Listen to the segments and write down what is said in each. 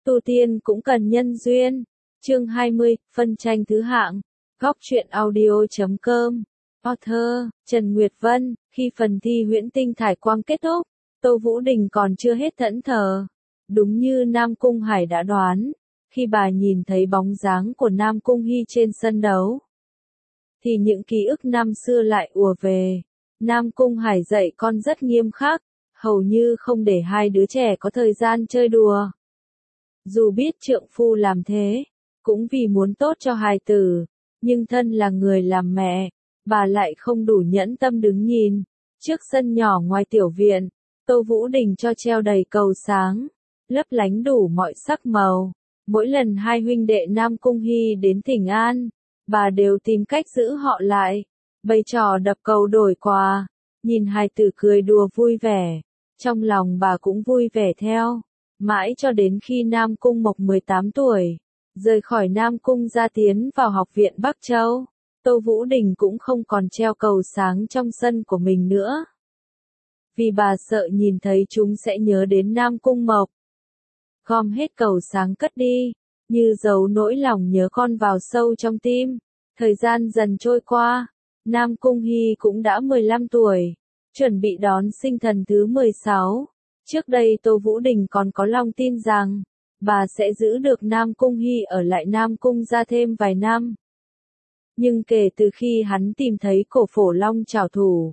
Tu tiên cũng cần nhân duyên. Chương 20, phân tranh thứ hạng. Góc truyện audio.com. Author, Trần Nguyệt Vân. Khi phần thi huyễn tinh thải quang kết thúc, Tô Vũ Đình còn chưa hết thẫn thờ. Đúng như Nam Cung Hải đã đoán, khi bà nhìn thấy bóng dáng của Nam Cung Hy trên sân đấu, thì những ký ức năm xưa lại ùa về. Nam Cung Hải dạy con rất nghiêm khắc, hầu như không để hai đứa trẻ có thời gian chơi đùa. Dù biết trượng phu làm thế, cũng vì muốn tốt cho hài tử, nhưng thân là người làm mẹ, bà lại không đủ nhẫn tâm đứng nhìn. Trước sân nhỏ ngoài tiểu viện, Tô Vũ Đình cho treo đầy cầu sáng, lấp lánh đủ mọi sắc màu. Mỗi lần hai huynh đệ Nam Cung Hy đến thỉnh an, bà đều tìm cách giữ họ lại, bày trò đập cầu đổi quà. Nhìn hài tử cười đùa vui vẻ, trong lòng bà cũng vui vẻ theo. Mãi cho đến khi Nam Cung Mộc 18 tuổi, rời khỏi Nam Cung gia tiến vào học viện Bắc Châu, Tô Vũ Đình cũng không còn treo cầu sáng trong sân của mình nữa. Vì bà sợ nhìn thấy chúng sẽ nhớ đến Nam Cung Mộc. Gom hết cầu sáng cất đi, như giấu nỗi lòng nhớ con vào sâu trong tim. Thời gian dần trôi qua, Nam Cung Hy cũng đã 15 tuổi, chuẩn bị đón sinh thần thứ 16. Trước đây Tô Vũ Đình còn có lòng tin rằng, bà sẽ giữ được Nam Cung Hy ở lại Nam Cung gia thêm vài năm. Nhưng kể từ khi hắn tìm thấy cổ phổ long trảo thủ,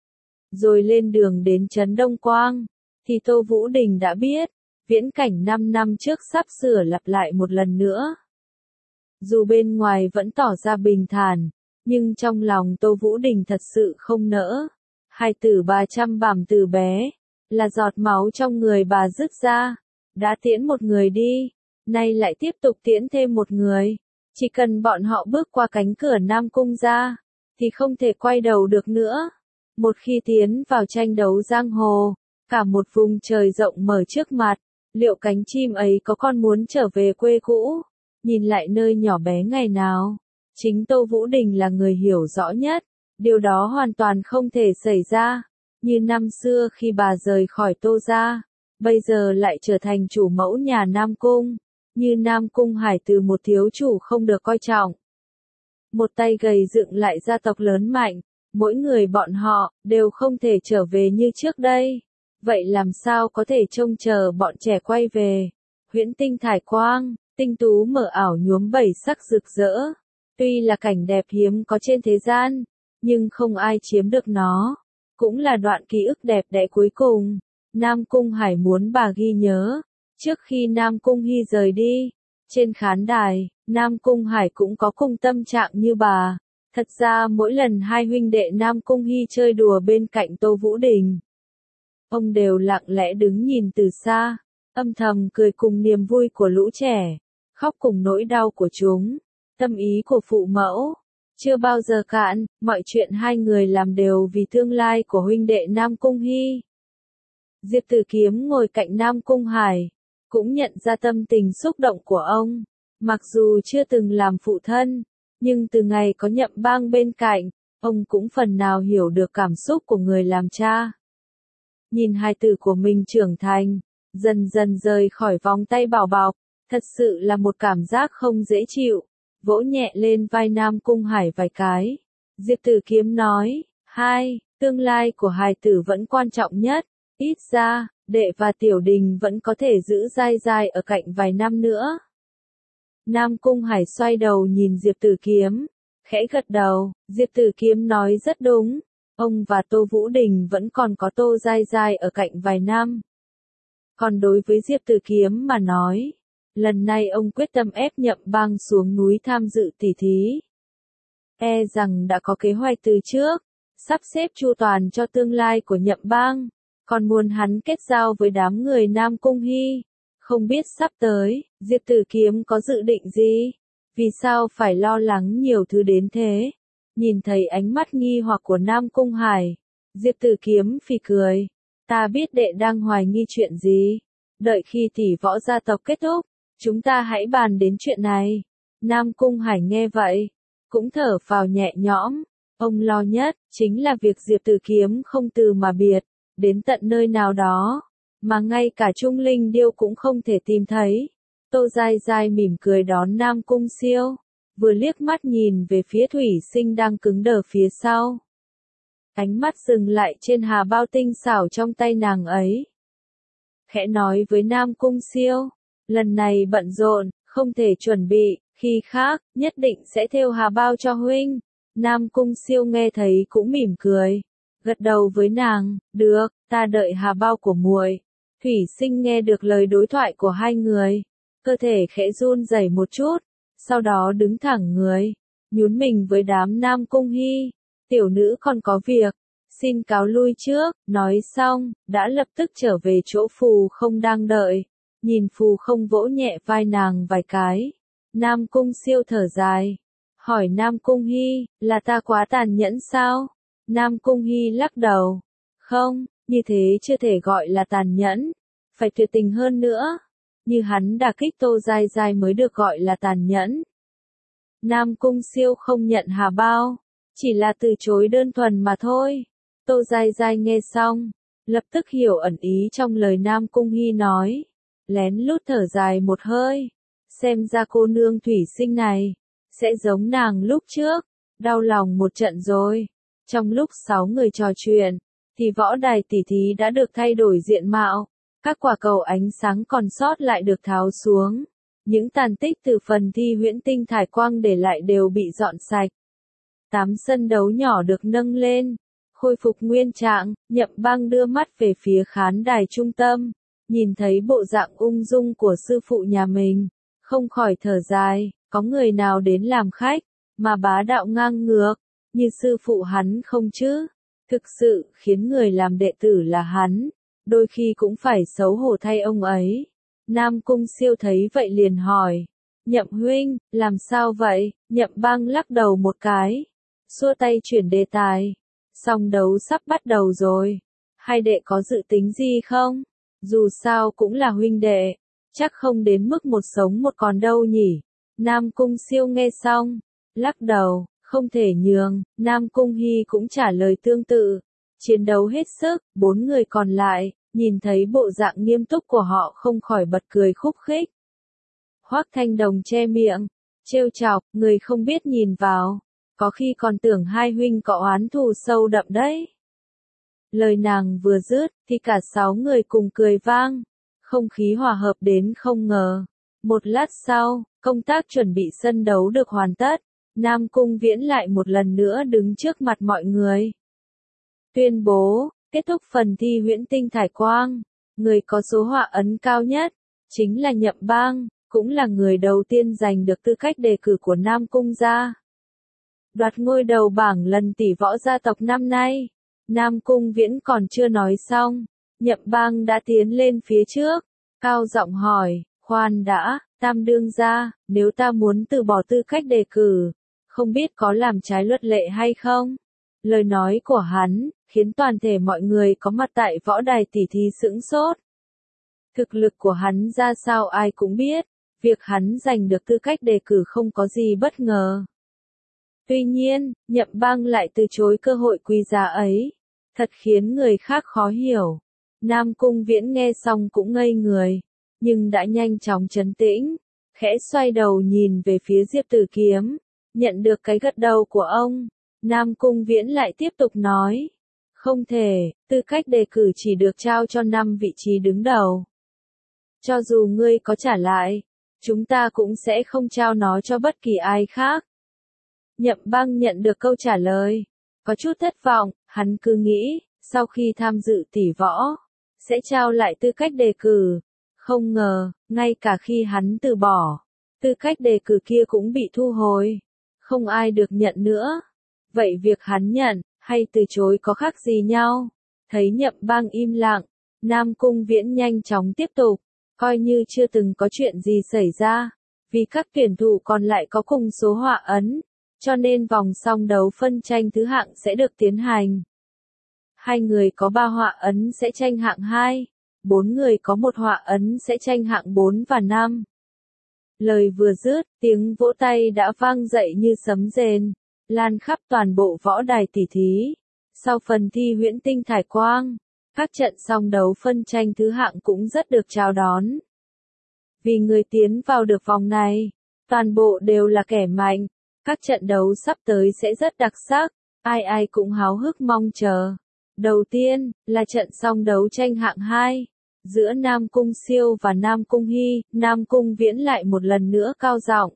rồi lên đường đến trấn Đông Quang, thì Tô Vũ Đình đã biết, viễn cảnh 5 năm trước sắp sửa lặp lại một lần nữa. Dù bên ngoài vẫn tỏ ra bình thản, nhưng trong lòng Tô Vũ Đình thật sự không nỡ. Hài tử bà chăm bằm từ bé, là giọt máu trong người bà rứt ra. Đã tiễn một người đi, nay lại tiếp tục tiễn thêm một người. Chỉ cần bọn họ bước qua cánh cửa Nam Cung ra, thì không thể quay đầu được nữa. Một khi tiến vào tranh đấu giang hồ, cả một vùng trời rộng mở trước mặt, liệu cánh chim ấy có còn muốn trở về quê cũ, nhìn lại nơi nhỏ bé ngày nào? Chính Tô Vũ Đình là người hiểu rõ nhất, điều đó hoàn toàn không thể xảy ra. Như năm xưa khi bà rời khỏi Tô gia, bây giờ lại trở thành chủ mẫu nhà Nam Cung. Như Nam Cung Hải từ một thiếu chủ không được coi trọng, một tay gầy dựng lại gia tộc lớn mạnh, mỗi người bọn họ đều không thể trở về như trước đây. Vậy làm sao có thể trông chờ bọn trẻ quay về? Huyễn tinh thải quang, tinh tú mờ ảo nhuốm bảy sắc rực rỡ. Tuy là cảnh đẹp hiếm có trên thế gian, nhưng không ai chiếm được nó. Cũng là đoạn ký ức đẹp đẽ cuối cùng, Nam Cung Hải muốn bà ghi nhớ. Trước khi Nam Cung Hy rời đi, trên khán đài, Nam Cung Hải cũng có cùng tâm trạng như bà. Thật ra mỗi lần hai huynh đệ Nam Cung Hy chơi đùa bên cạnh Tô Vũ Đình, ông đều lặng lẽ đứng nhìn từ xa, âm thầm cười cùng niềm vui của lũ trẻ, khóc cùng nỗi đau của chúng. Tâm ý của phụ mẫu chưa bao giờ cạn, mọi chuyện hai người làm đều vì tương lai của huynh đệ Nam Cung Hy. Diệp Tử Kiếm ngồi cạnh Nam Cung Hải, cũng nhận ra tâm tình xúc động của ông. Mặc dù chưa từng làm phụ thân, nhưng từ ngày có Nhậm Bang bên cạnh, ông cũng phần nào hiểu được cảm xúc của người làm cha. Nhìn hài tử của mình trưởng thành, dần dần rời khỏi vòng tay bảo bọc, thật sự là một cảm giác không dễ chịu. Vỗ nhẹ lên vai Nam Cung Hải vài cái, Diệp Tử Kiếm nói, tương lai của hài tử vẫn quan trọng nhất, ít ra, đệ và Tiểu Đình vẫn có thể giữ dai dai ở cạnh vài năm nữa. Nam Cung Hải xoay đầu nhìn Diệp Tử Kiếm, khẽ gật đầu. Diệp Tử Kiếm nói rất đúng, ông và Tô Vũ Đình vẫn còn có Tô dai dai ở cạnh vài năm. Còn đối với Diệp Tử Kiếm mà nói, lần này ông quyết tâm ép Nhậm Bang xuống núi tham dự tỷ thí. E rằng đã có kế hoạch từ trước, sắp xếp chu toàn cho tương lai của Nhậm Bang, còn muốn hắn kết giao với đám người Nam Cung Hy. Không biết sắp tới, Diệp Tử Kiếm có dự định gì? Vì sao phải lo lắng nhiều thứ đến thế? Nhìn thấy ánh mắt nghi hoặc của Nam Cung Hải, Diệp Tử Kiếm phì cười. Ta biết đệ đang hoài nghi chuyện gì. Đợi khi tỷ võ gia tộc kết thúc, chúng ta hãy bàn đến chuyện này. Nam Cung Hải nghe vậy, cũng thở phào nhẹ nhõm. Ông lo nhất, chính là việc Diệp Tử Kiếm không từ mà biệt, đến tận nơi nào đó, mà ngay cả Trung Linh Điêu cũng không thể tìm thấy. Tô Giai Giai mỉm cười đón Nam Cung Siêu, vừa liếc mắt nhìn về phía Thủy Sinh đang cứng đờ phía sau. Ánh mắt dừng lại trên hà bao tinh xảo trong tay nàng ấy. Khẽ nói với Nam Cung Siêu, lần này bận rộn, không thể chuẩn bị, khi khác, nhất định sẽ thêu hà bao cho huynh. Nam Cung Siêu nghe thấy cũng mỉm cười, gật đầu với nàng, được, ta đợi hà bao của muội. Thủy Sinh nghe được lời đối thoại của hai người, cơ thể khẽ run rẩy một chút, sau đó đứng thẳng người, nhún mình với đám Nam Cung Hy, tiểu nữ còn có việc, xin cáo lui trước, nói xong, đã lập tức trở về chỗ Phù Không đang đợi, nhìn Phù Không vỗ nhẹ vai nàng vài cái. Nam Cung Siêu thở dài, hỏi Nam Cung Hy, là ta quá tàn nhẫn sao? Nam Cung Hy lắc đầu, không, như thế chưa thể gọi là tàn nhẫn, phải tuyệt tình hơn nữa, như hắn đả kích Tô Giai Giai mới được gọi là tàn nhẫn. Nam Cung Siêu không nhận hà bao, chỉ là từ chối đơn thuần mà thôi. Tô Giai Giai nghe xong, lập tức hiểu ẩn ý trong lời Nam Cung Hy nói, lén lút thở dài một hơi, xem ra cô nương Thủy Sinh này, sẽ giống nàng lúc trước, đau lòng một trận rồi. Trong lúc 6 người trò chuyện, thì võ đài tỉ thí đã được thay đổi diện mạo, các quả cầu ánh sáng còn sót lại được tháo xuống, những tàn tích từ phần thi huyễn tinh thải quang để lại đều bị dọn sạch. 8 sân đấu nhỏ được nâng lên, khôi phục nguyên trạng, Nhậm Băng đưa mắt về phía khán đài trung tâm, nhìn thấy bộ dạng ung dung của sư phụ nhà mình, không khỏi thở dài, có người nào đến làm khách, mà bá đạo ngang ngược, như sư phụ hắn không chứ? Thực sự, khiến người làm đệ tử là hắn, đôi khi cũng phải xấu hổ thay ông ấy. Nam Cung Siêu thấy vậy liền hỏi, Nhậm huynh, làm sao vậy? Nhậm Băng lắc đầu một cái, xua tay chuyển đề tài, song đấu sắp bắt đầu rồi, hai đệ có dự tính gì không? Dù sao cũng là huynh đệ, chắc không đến mức một sống một còn đâu nhỉ? Nam Cung Siêu nghe xong, lắc đầu, không thể nhường. Nam Cung Hy cũng trả lời tương tự, chiến đấu hết sức. 4 người còn lại, nhìn thấy bộ dạng nghiêm túc của họ không khỏi bật cười khúc khích. Hoắc Thanh Đồng che miệng, trêu chọc, người không biết nhìn vào, có khi còn tưởng hai huynh có oán thù sâu đậm đấy. Lời nàng vừa dứt, thì cả 6 người cùng cười vang, không khí hòa hợp đến không ngờ. Một lát sau, công tác chuẩn bị sân đấu được hoàn tất, Nam Cung Viễn lại một lần nữa đứng trước mặt mọi người. Tuyên bố, kết thúc phần thi huyễn tinh thải quang, người có số họa ấn cao nhất, chính là Nhậm Bang, cũng là người đầu tiên giành được tư cách đề cử của Nam Cung gia. Đoạt ngôi đầu bảng lần tỷ võ gia tộc năm nay, Nam Cung Viễn còn chưa nói xong, Nhậm Bang đã tiến lên phía trước, cao giọng hỏi, khoan đã, Tam đương gia, nếu ta muốn từ bỏ tư cách đề cử, không biết có làm trái luật lệ hay không? Lời nói của hắn, khiến toàn thể mọi người có mặt tại võ đài tỉ thí sững sốt. Thực lực của hắn ra sao ai cũng biết, việc hắn giành được tư cách đề cử không có gì bất ngờ. Tuy nhiên, Nhậm Bang lại từ chối cơ hội quý giá ấy, thật khiến người khác khó hiểu. Nam Cung Viễn nghe xong cũng ngây người, nhưng đã nhanh chóng trấn tĩnh, khẽ xoay đầu nhìn về phía Diệp Tử Kiếm, nhận được cái gật đầu của ông, Nam Cung Viễn lại tiếp tục nói, không thể, tư cách đề cử chỉ được trao cho 5 vị trí đứng đầu. Cho dù ngươi có trả lại, chúng ta cũng sẽ không trao nó cho bất kỳ ai khác. Nhậm Bang nhận được câu trả lời, có chút thất vọng, hắn cứ nghĩ, sau khi tham dự tỷ võ, sẽ trao lại tư cách đề cử. Không ngờ, ngay cả khi hắn từ bỏ, tư cách đề cử kia cũng bị thu hồi. Không ai được nhận nữa. Vậy việc hắn nhận, hay từ chối có khác gì nhau? Thấy Nhậm Bang im lặng, Nam Cung Viễn nhanh chóng tiếp tục, coi như chưa từng có chuyện gì xảy ra. Vì các tuyển thủ còn lại có cùng số họa ấn, cho nên vòng song đấu phân tranh thứ hạng sẽ được tiến hành. 2 người có 3 họa ấn sẽ tranh hạng 2, 4 người có 1 họa ấn sẽ tranh hạng 4 và 5. Lời vừa dứt, tiếng vỗ tay đã vang dậy như sấm rền, lan khắp toàn bộ võ đài tỉ thí. Sau phần thi huyễn tinh thải quang, các trận song đấu phân tranh thứ hạng cũng rất được chào đón. Vì người tiến vào được vòng này, toàn bộ đều là kẻ mạnh. Các trận đấu sắp tới sẽ rất đặc sắc, ai ai cũng háo hức mong chờ. Đầu tiên, là trận song đấu tranh hạng 2, giữa Nam Cung Siêu và Nam Cung Hy, Nam Cung Viễn lại một lần nữa cao giọng.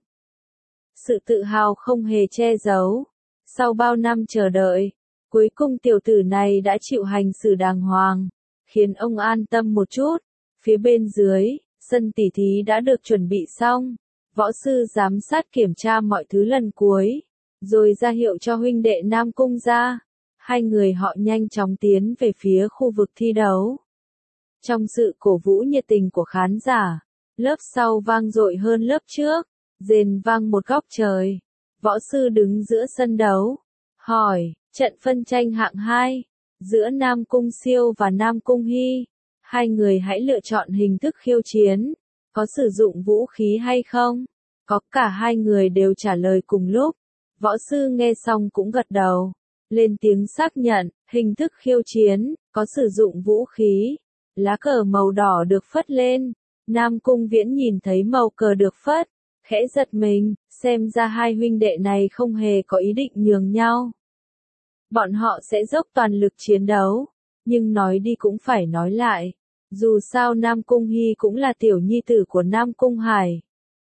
Sự tự hào không hề che giấu. Sau bao năm chờ đợi, cuối cùng tiểu tử này đã chịu hành xử đàng hoàng, khiến ông an tâm một chút. Phía bên dưới, sân tỉ thí đã được chuẩn bị xong. Võ sư giám sát kiểm tra mọi thứ lần cuối, rồi ra hiệu cho huynh đệ Nam Cung ra. Hai người họ nhanh chóng tiến về phía khu vực thi đấu. Trong sự cổ vũ nhiệt tình của khán giả, lớp sau vang dội hơn lớp trước, rền vang một góc trời. Võ sư đứng giữa sân đấu, hỏi, trận phân tranh hạng 2, giữa Nam Cung Siêu và Nam Cung Hy. Hai người hãy lựa chọn hình thức khiêu chiến, có sử dụng vũ khí hay không? Có, cả hai người đều trả lời cùng lúc. Võ sư nghe xong cũng gật đầu, lên tiếng xác nhận, hình thức khiêu chiến, có sử dụng vũ khí. Lá cờ màu đỏ được phất lên, Nam Cung Viễn nhìn thấy màu cờ được phất, khẽ giật mình, xem ra hai huynh đệ này không hề có ý định nhường nhau. Bọn họ sẽ dốc toàn lực chiến đấu, nhưng nói đi cũng phải nói lại, dù sao Nam Cung Hy cũng là tiểu nhi tử của Nam Cung Hải.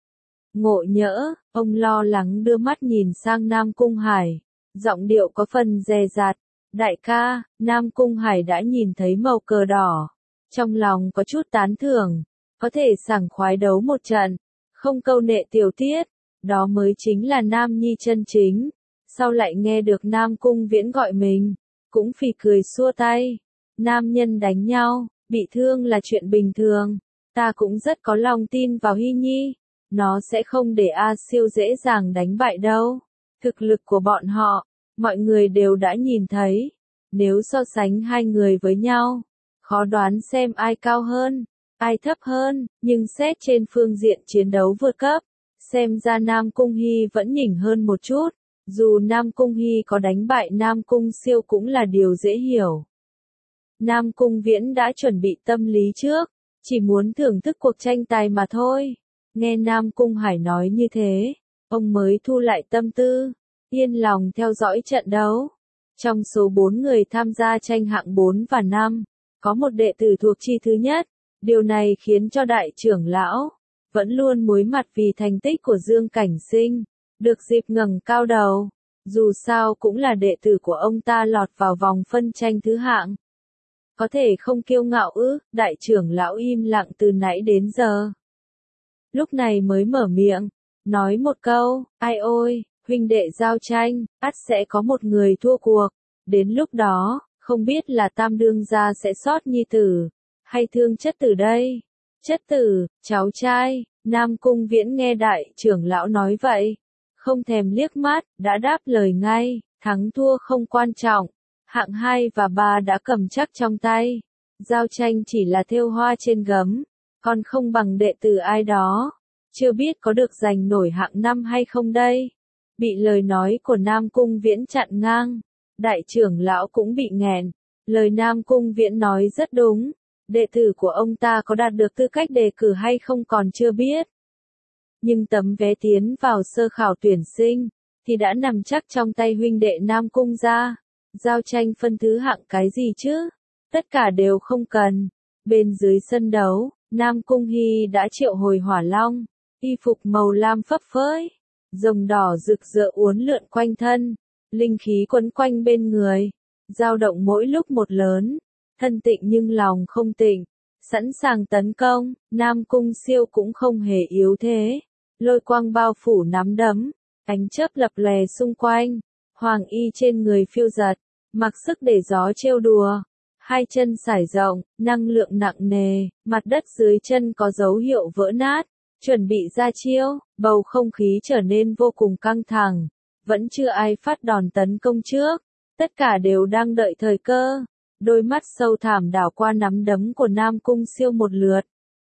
Ngộ nhỡ, ông lo lắng đưa mắt nhìn sang Nam Cung Hải, giọng điệu có phần dè dặt. Đại ca, Nam Cung Hải đã nhìn thấy màu cờ đỏ, trong lòng có chút tán thưởng, có thể sảng khoái đấu một trận, không câu nệ tiểu tiết, đó mới chính là nam nhi chân chính. Sau lại nghe được Nam Cung Viễn gọi mình, cũng phì cười xua tay. Nam nhân đánh nhau, bị thương là chuyện bình thường, ta cũng rất có lòng tin vào Hy Nhi, nó sẽ không để A Siêu dễ dàng đánh bại đâu. Thực lực của bọn họ, mọi người đều đã nhìn thấy, nếu so sánh hai người với nhau, khó đoán xem ai cao hơn, ai thấp hơn, nhưng xét trên phương diện chiến đấu vượt cấp, xem ra Nam Cung Hy vẫn nhỉnh hơn một chút, dù Nam Cung Hy có đánh bại Nam Cung Siêu cũng là điều dễ hiểu. Nam Cung Viễn đã chuẩn bị tâm lý trước, chỉ muốn thưởng thức cuộc tranh tài mà thôi. Nghe Nam Cung Hải nói như thế, ông mới thu lại tâm tư, yên lòng theo dõi trận đấu. Trong số 4 người tham gia tranh hạng 4 và 5, có một đệ tử thuộc chi thứ nhất. Điều này khiến cho đại trưởng lão vẫn luôn muối mặt vì thành tích của Dương Cảnh Sinh, được dịp ngẩng cao đầu. Dù sao cũng là đệ tử của ông ta lọt vào vòng phân tranh thứ hạng. Có thể không kiêu ngạo ư? Đại trưởng lão im lặng từ nãy đến giờ. Lúc này mới mở miệng, nói một câu, ai ôi, huynh đệ giao tranh, ắt sẽ có một người thua cuộc. Đến lúc đó, không biết là Tam đương gia sẽ sót nhi tử, hay thương chất tử đây? Chất tử, cháu trai. Nam Cung Viễn nghe đại trưởng lão nói vậy, không thèm liếc mắt, đã đáp lời ngay, thắng thua không quan trọng, hạng 2 và 3 đã cầm chắc trong tay. Giao tranh chỉ là thêu hoa trên gấm, còn không bằng đệ tử ai đó, chưa biết có được giành nổi hạng 5 hay không đây. Bị lời nói của Nam Cung Viễn chặn ngang, đại trưởng lão cũng bị nghẹn. Lời Nam Cung Viễn nói rất đúng, đệ tử của ông ta có đạt được tư cách đề cử hay không còn chưa biết. Nhưng tấm vé tiến vào sơ khảo tuyển sinh, thì đã nằm chắc trong tay huynh đệ Nam Cung gia. Giao tranh phân thứ hạng cái gì chứ? Tất cả đều không cần. Bên dưới sân đấu, Nam Cung Hy đã triệu hồi hỏa long, y phục màu lam phấp phới, rồng đỏ rực rỡ uốn lượn quanh thân, linh khí quấn quanh bên người, dao động mỗi lúc một lớn, thân tịnh nhưng lòng không tịnh, sẵn sàng tấn công. Nam Cung Siêu cũng không hề yếu thế, lôi quang bao phủ nắm đấm, ánh chớp lập lòe xung quanh, hoàng y trên người phiêu giật, mặc sức để gió trêu đùa. Hai chân sải rộng, năng lượng nặng nề, mặt đất dưới chân có dấu hiệu vỡ nát, chuẩn bị ra chiêu, bầu không khí trở nên vô cùng căng thẳng, vẫn chưa ai phát đòn tấn công trước, tất cả đều đang đợi thời cơ. Đôi mắt sâu thẳm đảo qua nắm đấm của Nam Cung Siêu một lượt,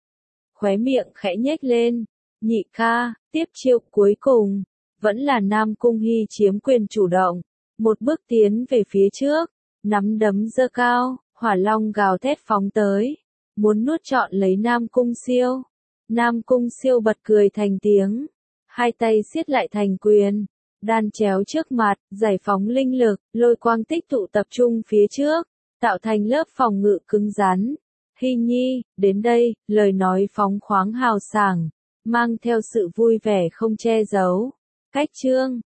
khóe miệng khẽ nhếch lên. Nhị ca, tiếp chiêu cuối cùng, vẫn là Nam Cung Hy chiếm quyền chủ động, một bước tiến về phía trước, nắm đấm giơ cao, hỏa long gào thét phóng tới, muốn nuốt trọn lấy Nam Cung Siêu. Nam Cung Siêu bật cười thành tiếng. Hai tay siết lại thành quyền. Đan chéo trước mặt, giải phóng linh lực, lôi quang tích tụ tập trung phía trước, tạo thành lớp phòng ngự cứng rắn. Hy Nhi, đến đây, lời nói phóng khoáng hào sảng, mang theo sự vui vẻ không che giấu. Cách chương